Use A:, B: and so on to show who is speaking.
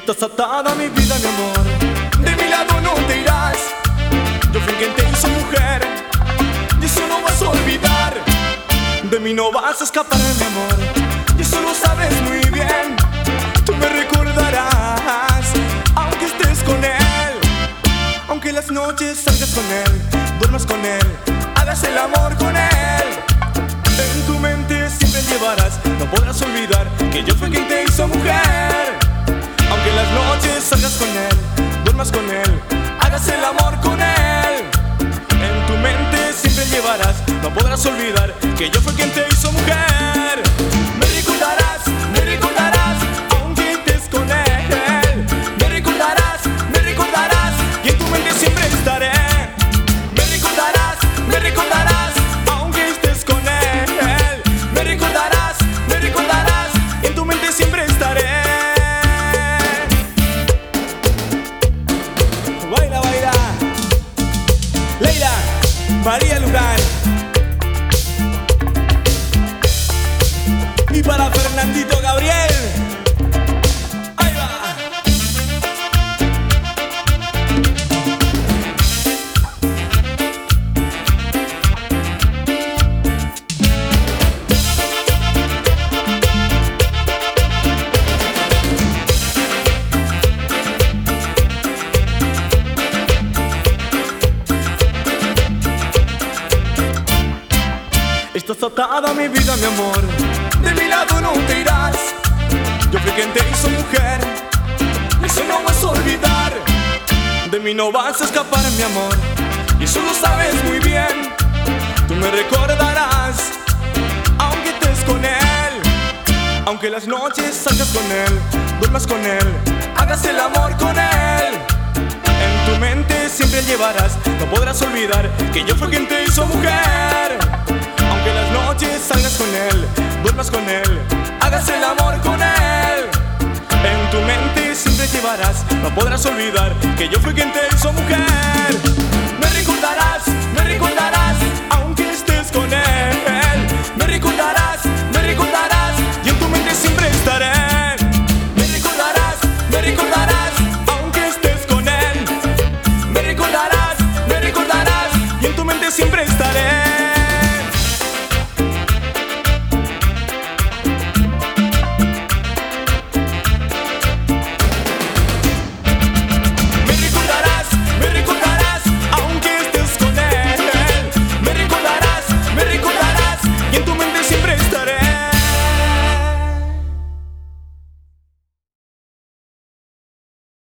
A: Estás atada a mi vida, mi amor. De mi lado no te irás. Yo fui quien te hizo mujer, y eso no vas a olvidar. De mí no vas a escapar, mi amor, y eso lo sabes muy bien. Tú me recordarás, aunque estés con él. Aunque las noches salgas con él, duermas con él, hagas el amor con él. En tu mente siempre llevarás, no podrás olvidar que yo fui quien te hizo mujer. Aunque las noches salgas con él, duermas con él, hagas el amor con él. En tu mente siempre llevarás, no podrás olvidar que yo fui quien te hizo mujer. Me recordarás, aunque estés con él. Me recordarás, y en tu mente siempre estaré. Me recordarás, aunque estés con él. Me recordarás, y en tu mente siempre estaré. Baila, baila, Leila, María Luján. Y para Fernandito Gabriel, ahí va. Estás atada a mi vida, mi amor. De mi lado no te irás. Yo fui quien te hizo mujer, y eso no vas a olvidar. De mí no vas a escapar, mi amor, y eso lo sabes muy bien. Tú me recordarás, aunque estés con él. Aunque las noches salgas con él, duermas con él, hagas el amor con él. En tu mente siempre llevarás, no podrás olvidar que yo fui quien te hizo mujer. Aunque las noches salgas con él, duermas con él, hagas el amor con él. En tu mente siempre llevarás, no podrás olvidar que yo fui quien te hizo mujer. Me recordarás, aunque estés con él.